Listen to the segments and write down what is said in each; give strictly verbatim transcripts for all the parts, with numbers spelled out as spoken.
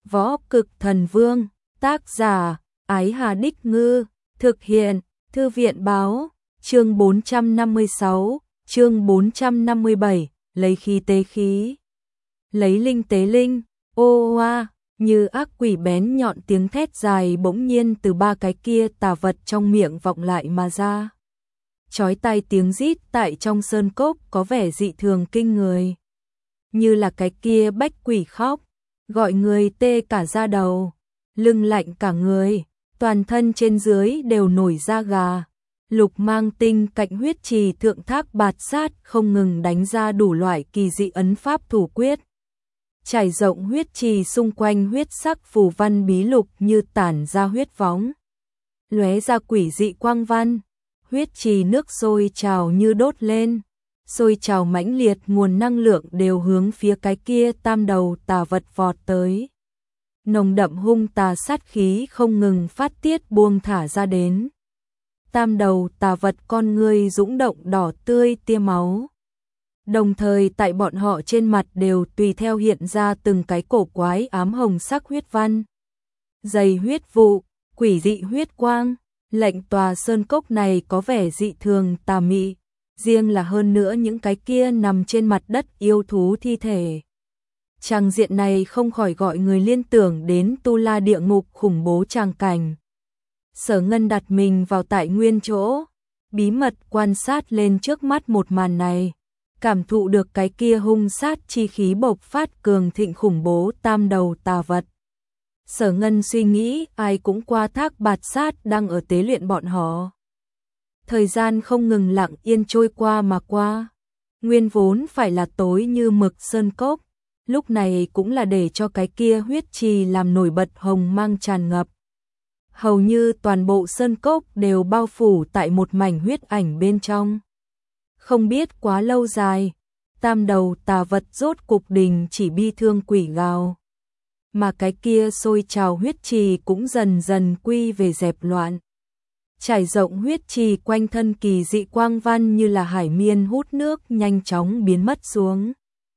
Võ Cực Thần Vương, tác giả, Ái Hà Đích Ngư, thực hiện, Thư viện Báo, chương bốn trăm năm mươi sáu, chương bốn trăm năm mươi bảy, lấy khí tế khí. Lấy linh tế linh, ô oa, như ác quỷ bén nhọn tiếng thét dài bỗng nhiên từ ba cái kia tà vật trong miệng vọng lại mà ra. Chói tai tiếng rít tại trong sơn cốc có vẻ dị thường kinh người. Như là cái kia bách quỷ khóc, gọi người tê cả da đầu, lưng lạnh cả người, toàn thân trên dưới đều nổi da gà. Lục Mang Tinh cạnh huyết trì thượng thác bạt sát không ngừng đánh ra đủ loại kỳ dị ấn pháp thủ quyết. Trải rộng huyết trì xung quanh huyết sắc phù văn bí lục như tản ra huyết võng, lóe ra quỷ dị quang văn. Huyết trì nước sôi trào như đốt lên, sôi trào mãnh liệt, nguồn năng lượng đều hướng phía cái kia tam đầu tà vật vọt tới. Nồng đậm hung tà sát khí không ngừng phát tiết buông thả ra đến. Tam đầu tà vật con ngươi dũng động đỏ tươi tia máu. Đồng thời tại bọn họ trên mặt đều tùy theo hiện ra từng cái cổ quái ám hồng sắc huyết văn. Dày huyết vụ, quỷ dị huyết quang, lệnh tòa sơn cốc này có vẻ dị thường tà mị, riêng là hơn nữa những cái kia nằm trên mặt đất yêu thú thi thể. Tràng diện này không khỏi gọi người liên tưởng đến Tu La địa ngục khủng bố tràng cảnh. Sở Ngân đặt mình vào tại nguyên chỗ, bí mật quan sát lên trước mắt một màn này, cảm thụ được cái kia hung sát chi khí bộc phát cường thịnh khủng bố tam đầu tà vật. Sở Ngân suy nghĩ ai cũng qua thác bạt sát đang ở tế luyện bọn họ. Thời gian không ngừng lặng yên trôi qua mà qua. Nguyên vốn phải là tối như mực sơn cốc, lúc này cũng là để cho cái kia huyết trì làm nổi bật hồng mang tràn ngập. Hầu như toàn bộ sơn cốc đều bao phủ tại một mảnh huyết ảnh bên trong. Không biết quá lâu dài, tam đầu tà vật rốt cục đình chỉ bi thương quỷ gào. Mà cái kia sôi trào huyết trì cũng dần dần quy về dẹp loạn. Trải rộng huyết trì quanh thân kỳ dị quang văn như là hải miên hút nước nhanh chóng biến mất xuống.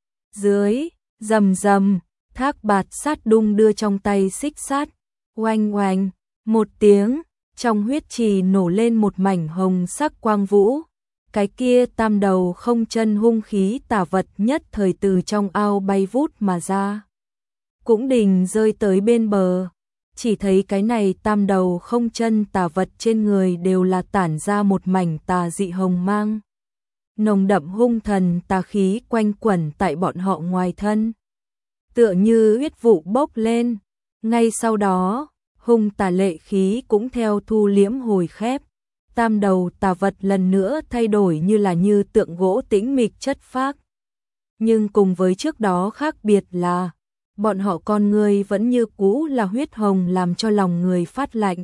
Dưới, rầm rầm, thác bạt sát đung đưa trong tay xích sát, oanh oanh, một tiếng, trong huyết trì nổ lên một mảnh hồng sắc quang vũ. Cái kia tam đầu không chân hung khí tà vật nhất thời từ trong ao bay vút mà ra. Cũng đình rơi tới bên bờ, chỉ thấy cái này tam đầu không chân tà vật trên người đều là tản ra một mảnh tà dị hồng mang. Nồng đậm hung thần tà khí quanh quẩn tại bọn họ ngoài thân. Tựa như huyết vụ bốc lên, ngay sau đó, hung tà lệ khí cũng theo thu liễm hồi khép. Tam đầu tà vật lần nữa thay đổi như là như tượng gỗ tĩnh mịch chất phác. Nhưng cùng với trước đó khác biệt là bọn họ con người vẫn như cũ là huyết hồng làm cho lòng người phát lạnh.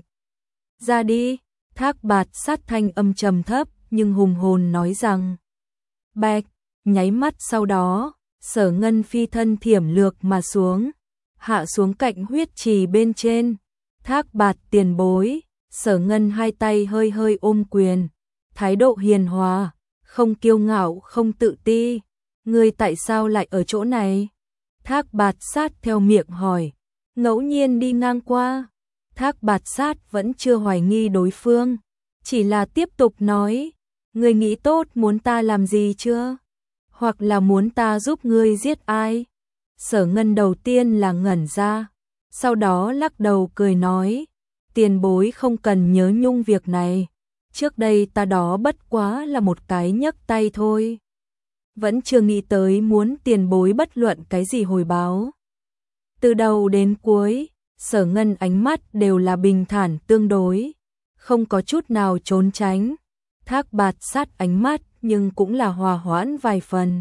Ra đi, thác bạt sát thanh âm trầm thấp nhưng hùng hồn nói rằng. Bạch, nháy mắt sau đó, Sở Ngân phi thân thiểm lược mà xuống, hạ xuống cạnh huyết trì bên trên. Thác bạt tiền bối, Sở Ngân hai tay hơi hơi ôm quyền, thái độ hiền hòa, không kiêu ngạo không tự ti. Ngươi tại sao lại ở chỗ này? Thác bạt sát theo miệng hỏi, ngẫu nhiên đi ngang qua. Thác bạt sát vẫn chưa hoài nghi đối phương, chỉ là tiếp tục nói, ngươi nghĩ tốt muốn ta làm gì chưa? Hoặc là muốn ta giúp ngươi giết ai? Sở Ngân đầu tiên là ngẩn ra, sau đó lắc đầu cười nói, tiền bối không cần nhớ nhung việc này, trước đây ta đó bất quá là một cái nhấc tay thôi. Vẫn chưa nghĩ tới muốn tiền bối bất luận cái gì hồi báo. Từ đầu đến cuối, Sở Ngân ánh mắt đều là bình thản tương đối, không có chút nào trốn tránh. Thác bạt sát ánh mắt nhưng cũng là hòa hoãn vài phần.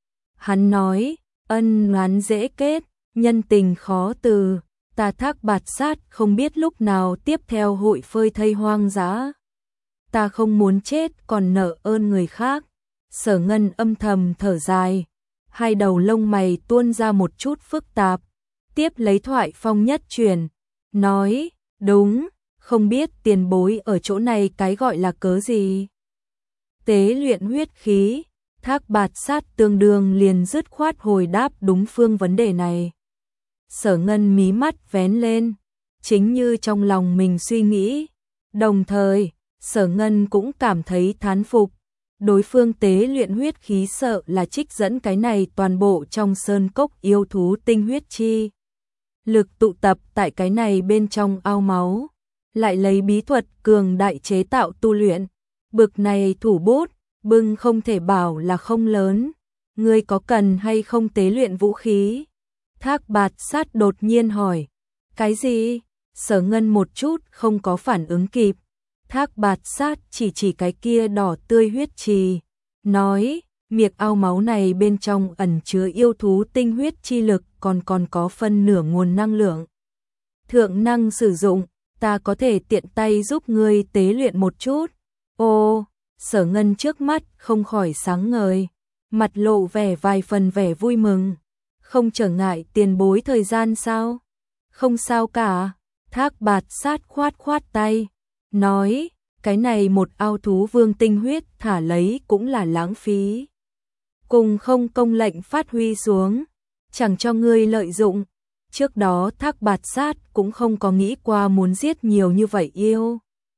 Hắn nói, ân oán dễ kết, nhân tình khó từ, ta thác bạt sát không biết lúc nào tiếp theo hội phơi thây hoang dã. Ta không muốn chết còn nợ ơn người khác. Sở Ngân âm thầm thở dài, hai đầu lông mày tuôn ra một chút phức tạp, tiếp lấy thoại phong nhất truyền, nói, đúng, không biết tiền bối ở chỗ này cái gọi là cớ gì. Tế luyện huyết khí, thác bạt sát tương đương liền dứt khoát hồi đáp đúng phương vấn đề này. Sở Ngân mí mắt vén lên, chính như trong lòng mình suy nghĩ. Đồng thời, Sở Ngân cũng cảm thấy thán phục. Đối phương tế luyện huyết khí sợ là trích dẫn cái này toàn bộ trong sơn cốc yêu thú tinh huyết chi. Lực tụ tập tại cái này bên trong ao máu, lại lấy bí thuật cường đại chế tạo tu luyện. Bực này thủ bút, bưng không thể bảo là không lớn. Ngươi có cần hay không tế luyện vũ khí? Thác Bạt Sát đột nhiên hỏi. Cái gì? Sở Ngân một chút không có phản ứng kịp. Thác Bạt Sát chỉ chỉ cái kia đỏ tươi huyết trì, nói, miệng ao máu này bên trong ẩn chứa yêu thú tinh huyết chi lực, còn còn có phân nửa nguồn năng lượng. Thượng năng sử dụng, ta có thể tiện tay giúp ngươi tế luyện một chút. Ô, Sở Ngân trước mắt không khỏi sáng ngời, mặt lộ vẻ vài phần vẻ vui mừng. Không trở ngại tiền bối thời gian sao? Không sao cả. Thác Bạt Sát khoát khoát tay, nói, cái này một ao thú vương tinh huyết thả lấy cũng là lãng phí. Cùng không công lệnh phát huy xuống, chẳng cho ngươi lợi dụng. Trước đó Thác Bạt Sát cũng không có nghĩ qua muốn giết nhiều như vậy yêu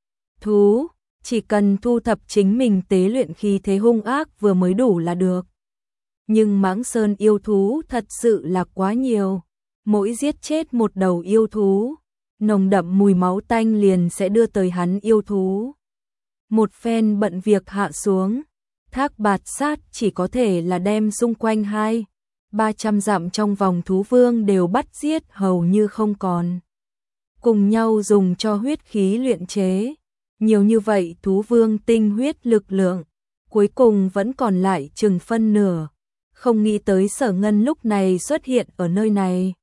thú, chỉ cần thu thập chính mình tế luyện khí thế hung ác vừa mới đủ là được. Nhưng Mãng Sơn yêu thú thật sự là quá nhiều, mỗi giết chết một đầu yêu thú, nồng đậm mùi máu tanh liền sẽ đưa tới hắn yêu thú. Một phen bận việc hạ xuống, Thác Bạt Sát chỉ có thể là đem xung quanh hai, ba trăm dặm trong vòng thú vương đều bắt giết hầu như không còn. Cùng nhau dùng cho huyết khí luyện chế, nhiều như vậy thú vương tinh huyết lực lượng, cuối cùng vẫn còn lại chừng phân nửa. Không nghĩ tới Sở Ngân lúc này xuất hiện ở nơi này.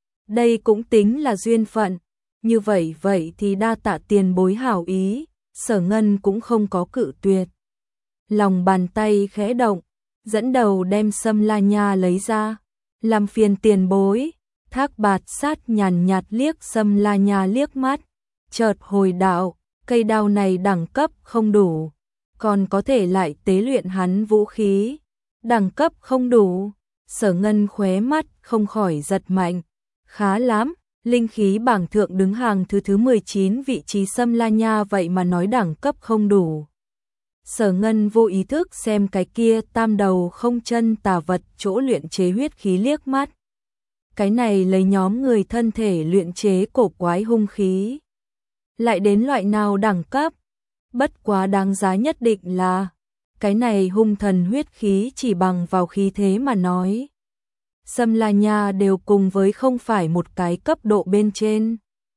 Đây cũng tính là duyên phận. Như vậy vậy thì đa tạ tiền bối hảo ý, Sở Ngân cũng không có cự tuyệt. Lòng bàn tay khẽ động, dẫn đầu đem Sâm La Nha lấy ra, làm phiền tiền bối. Thác Bạt Sát nhàn nhạt liếc Sâm La Nha liếc mắt, chợt hồi đạo, cây đao này đẳng cấp không đủ, còn có thể lại tế luyện hắn vũ khí. Đẳng cấp không đủ, Sở Ngân khóe mắt không khỏi giật mạnh, khá lắm. Linh khí bảng thượng đứng hàng thứ thứ mười chín vị trí Sâm La Nha vậy mà nói đẳng cấp không đủ. Sở Ngân vô ý thức xem cái kia tam đầu không chân tà vật chỗ luyện chế huyết khí liếc mắt. Cái này lấy nhóm người thân thể luyện chế cổ quái hung khí. Lại đến loại nào đẳng cấp? Bất quá đáng giá nhất định là cái này hung thần huyết khí chỉ bằng vào khí thế mà nói. Sâm La Nha đều cùng với không phải một cái cấp độ bên trên.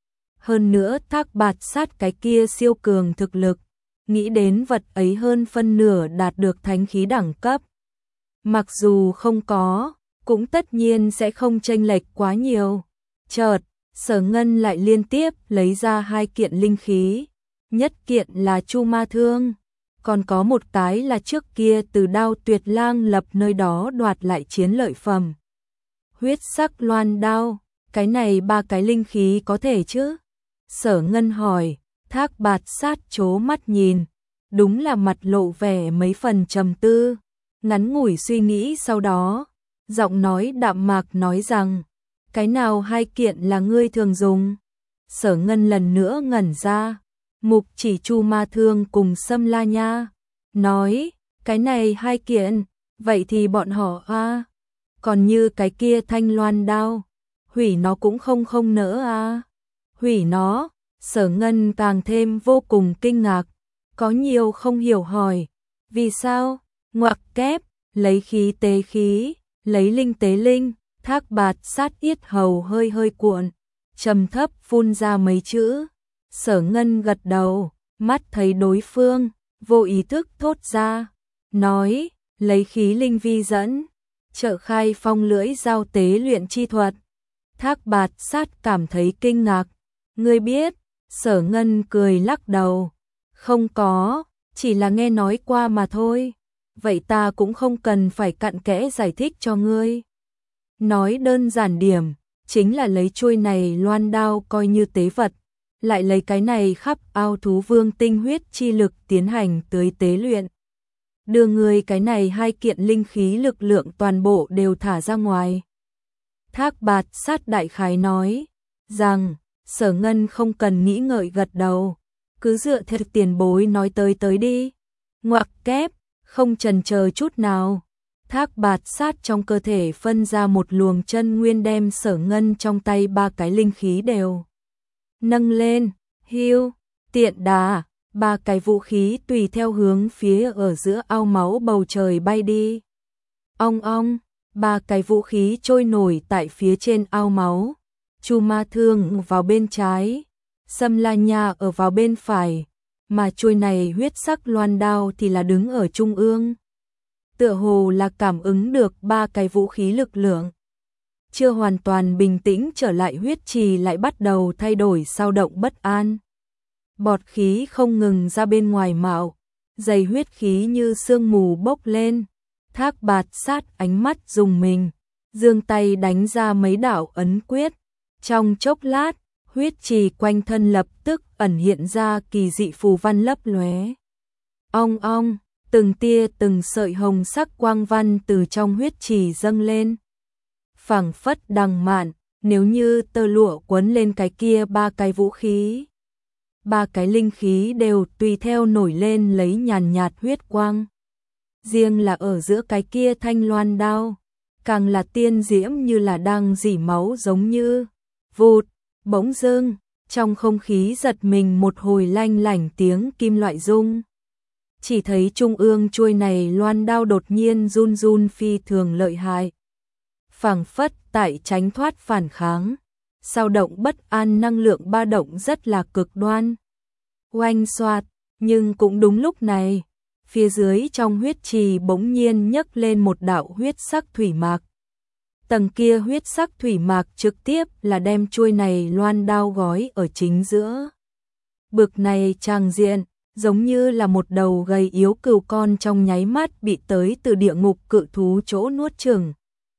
Hơn nữa Thác Bạt Sát cái kia siêu cường thực lực, nghĩ đến vật ấy hơn phân nửa đạt được thánh khí đẳng cấp. Mặc dù không có, cũng tất nhiên sẽ không chênh lệch quá nhiều. Chợt, Sở Ngân lại liên tiếp lấy ra hai kiện linh khí. Nhất kiện là Chu Ma Thương, còn có một cái là trước kia từ Đao Tuyệt Lang lập nơi đó đoạt lại chiến lợi phẩm. Huyết sắc loan đao, cái này ba cái linh khí có thể chứ? Sở Ngân hỏi. Thác Bạt Sát chố mắt nhìn, đúng là mặt lộ vẻ mấy phần trầm tư, ngắn ngủi suy nghĩ sau đó, giọng nói đạm mạc nói rằng, cái nào hai kiện là ngươi thường dùng? Sở Ngân lần nữa ngẩn ra, mục chỉ Chu Ma Thương cùng Sâm La Nha, nói, cái này hai kiện, vậy thì bọn họ a, còn như cái kia thanh loan đao, hủy nó cũng không không nỡ a. Hủy nó? Sở Ngân càng thêm vô cùng kinh ngạc, có nhiều không hiểu hỏi, vì sao? Ngoặc kép, lấy khí tế khí, lấy linh tế linh. Thác Bạt Sát yết hầu hơi hơi cuộn, trầm thấp phun ra mấy chữ. Sở Ngân gật đầu, mắt thấy đối phương, vô ý thức thốt ra, nói, lấy khí linh vi dẫn, trợ khai phong lưỡi dao tế luyện chi thuật. Thác Bạt Sát cảm thấy kinh ngạc, ngươi biết? Sở Ngân cười lắc đầu, không có, chỉ là nghe nói qua mà thôi, vậy ta cũng không cần phải cặn kẽ giải thích cho ngươi. Nói đơn giản điểm, chính là lấy chuôi này loan đao coi như tế vật, lại lấy cái này khắp ao thú vương tinh huyết chi lực tiến hành tới tế luyện. Đưa người cái này hai kiện linh khí lực lượng toàn bộ đều thả ra ngoài. Thác Bạt Sát đại khái nói rằng Sở Ngân không cần nghĩ ngợi gật đầu, cứ dựa theo tiền bối nói tới tới đi. Ngoặc kép, không chần chờ chút nào. Thác Bạt Sát trong cơ thể phân ra một luồng chân nguyên đem Sở Ngân trong tay ba cái linh khí đều nâng lên, hưu, tiện đà, ba cái vũ khí tùy theo hướng phía ở giữa ao máu bầu trời bay đi. Ong ong, ba cái vũ khí trôi nổi tại phía trên ao máu. Chu Ma Thương vào bên trái, Sâm La Nha ở vào bên phải, mà chuôi này huyết sắc loan đao thì là đứng ở trung ương. Tựa hồ là cảm ứng được ba cái vũ khí lực lượng. Chưa hoàn toàn bình tĩnh trở lại huyết trì lại bắt đầu thay đổi sao động bất an. Bọt khí không ngừng ra bên ngoài mạo, dày huyết khí như sương mù bốc lên. Thác Bạt Sát ánh mắt rùng mình, giương tay đánh ra mấy đạo ấn quyết. Trong chốc lát, huyết trì quanh thân lập tức ẩn hiện ra kỳ dị phù văn lấp lóe. Ong ong, từng tia từng sợi hồng sắc quang văn từ trong huyết trì dâng lên. Phảng phất đằng mạn, nếu như tơ lụa quấn lên cái kia ba cái vũ khí. Ba cái linh khí đều tùy theo nổi lên lấy nhàn nhạt huyết quang. Riêng là ở giữa cái kia thanh loan đao, càng là tiên diễm như là đang rỉ máu giống như vụt, bỗng dưng, trong không khí giật mình một hồi lanh lảnh tiếng kim loại rung. Chỉ thấy trung ương chuôi này loan đao đột nhiên run run phi thường lợi hại. Phảng phất tại tránh thoát phản kháng, sao động bất an năng lượng ba động rất là cực đoan. Oanh xoạt, nhưng cũng đúng lúc này, phía dưới trong huyết trì bỗng nhiên nhấc lên một đạo huyết sắc thủy mạc. Tầng kia huyết sắc thủy mạc trực tiếp là đem chuôi này loan đao gói ở chính giữa. Bực này tràng diện, giống như là một đầu gầy yếu cừu con trong nháy mắt bị tới từ địa ngục cự thú chỗ nuốt chửng.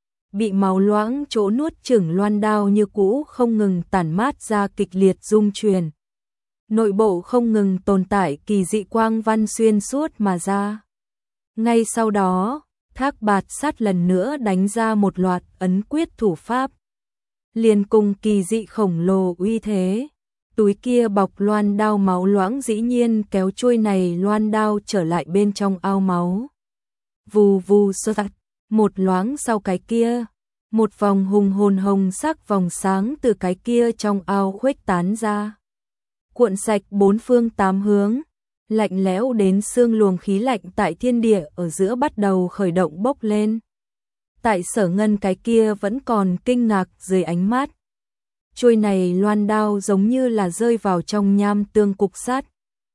Bị máu loãng chỗ nuốt chửng loan đao như cũ không ngừng tản mát ra kịch liệt rung truyền. Nội bộ không ngừng tồn tại kỳ dị quang văn xuyên suốt mà ra. Ngay sau đó, Thác Bạt Sát lần nữa đánh ra một loạt ấn quyết thủ pháp. Liền cùng kỳ dị khổng lồ uy thế, túi kia bọc loan đao máu loãng dĩ nhiên kéo chuôi này loan đao trở lại bên trong ao máu. Vù vù sơ tạch, một loáng sau cái kia, một vòng hùng hồn hồng sắc vòng sáng từ cái kia trong ao khuếch tán ra. Cuộn sạch bốn phương tám hướng, lạnh lẽo đến xương luồng khí lạnh tại thiên địa ở giữa bắt đầu khởi động bốc lên. Tại Sở Ngân cái kia vẫn còn kinh ngạc dưới ánh mắt. Chuôi này loan đao giống như là rơi vào trong nham tương cục sắt.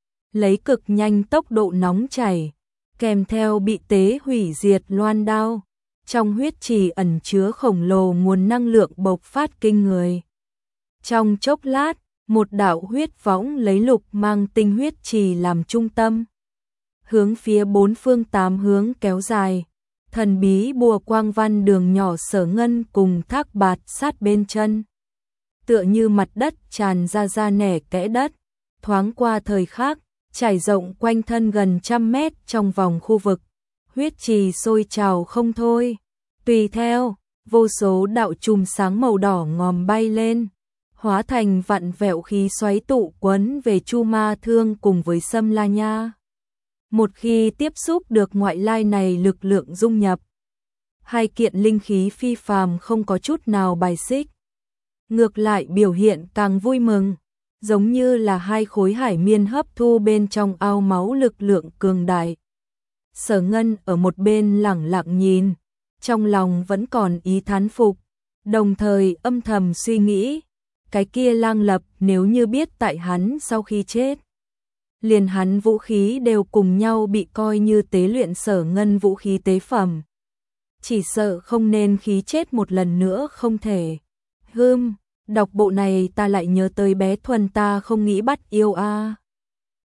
Lấy cực nhanh tốc độ nóng chảy, kèm theo bị tế hủy diệt loan đao. Trong huyết trì ẩn chứa khổng lồ nguồn năng lượng bộc phát kinh người. Trong chốc lát, một đạo huyết võng lấy lục mang tinh huyết trì làm trung tâm. Hướng phía bốn phương tám hướng kéo dài, thần bí bùa quang văn đường nhỏ Sở Ngân cùng Thác Bạt Sát bên chân. Tựa như mặt đất tràn ra ra nẻ kẽ đất, thoáng qua thời khắc, trải rộng quanh thân gần trăm mét trong vòng khu vực. Huyết trì sôi trào không thôi. Tùy theo, vô số đạo chùm sáng màu đỏ ngòm bay lên, hóa thành vặn vẹo khí xoáy tụ quấn về Chu Ma Thương cùng với Sâm La Nha. Một khi tiếp xúc được ngoại lai này lực lượng dung nhập, hai kiện linh khí phi phàm không có chút nào bài xích. Ngược lại biểu hiện càng vui mừng, giống như là hai khối hải miên hấp thu bên trong ao máu lực lượng cường đại. Sở Ngân ở một bên lẳng lặng nhìn, trong lòng vẫn còn ý thán phục, đồng thời âm thầm suy nghĩ, cái kia Lang Lập nếu như biết tại hắn sau khi chết, liền hắn vũ khí đều cùng nhau bị coi như tế luyện Sở Ngân vũ khí tế phẩm. Chỉ sợ không nên khí chết một lần nữa không thể. Hưm, đọc bộ này ta lại nhớ tới bé Thuần ta không nghĩ bắt yêu a. À.